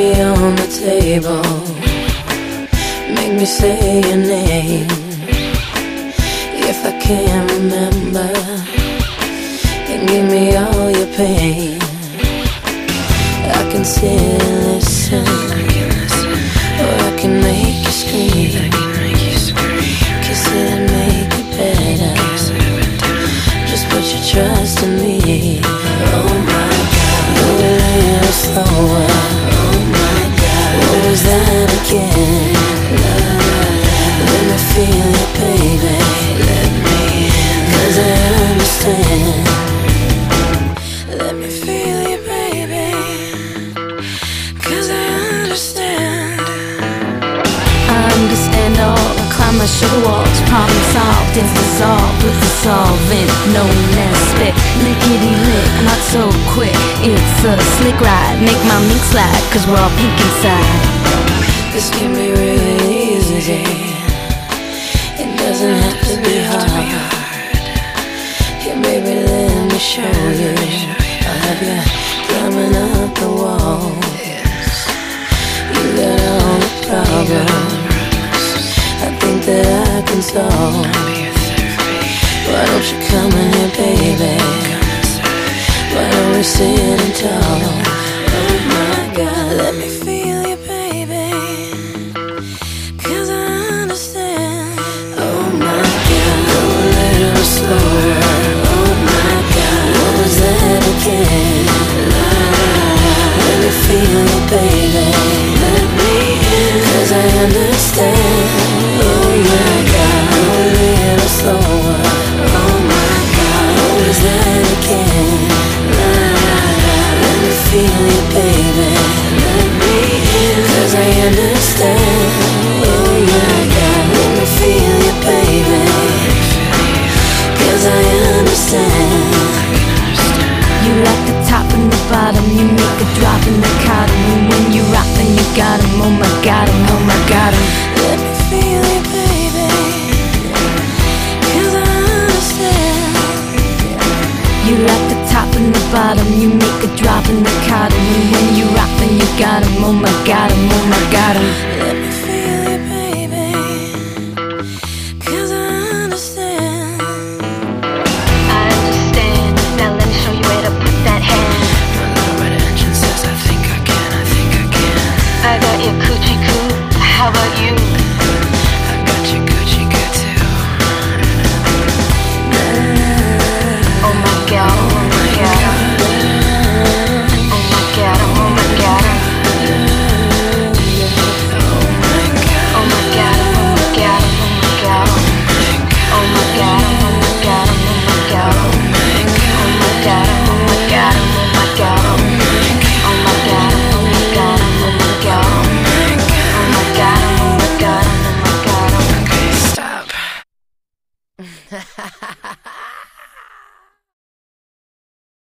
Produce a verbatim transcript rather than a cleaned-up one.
Baby on the table, make me say your name. If I can't remember, then give me all your pain. I can sit and listen, or I can make you scream. Kiss it and make it better. Just put your trust in me. Oh my God, move a little slower. Oh my God, what was that again? Let me feel it, baby. Let me in, 'cause I understand. Let me feel you, baby, 'cause I understand. I understand all, climb my sugar walls, problem solved, it's dissolved with the solvent known as spit. Lickety lick, not so quick, it's a slick ride. Make my mink slide, 'cause we're all pink inside. This can be really easy, it doesn't have to be hard. Yeah, baby, let me show you. I'll have you climbing up the wall. You got all the problems I think that I can solve. Why don't you come in here, baby? Why don't we sit and talk? Oh my God, let me feel you, baby, 'cause I understand. Oh my God, go a little slower. Oh my God, what was that again? Let me feel you, baby. Let me in, 'cause I understand. Oh my God, go a little slower. Oh my God, what was that again? Let me feel you, baby. Let me in, 'cause I understand. Oh my God, let me feel you, baby, 'cause I understand. You like the top and the bottom, you make a drop in the cotton. And when you rock, then you got 'em, oh my God, 'em, oh my God, 'em. Let me feel you, baby, 'cause I understand. You like the top and the bottom, you make a drop in the cotton. And when you rock, then you got 'em, oh my God, 'em, oh my God, 'em.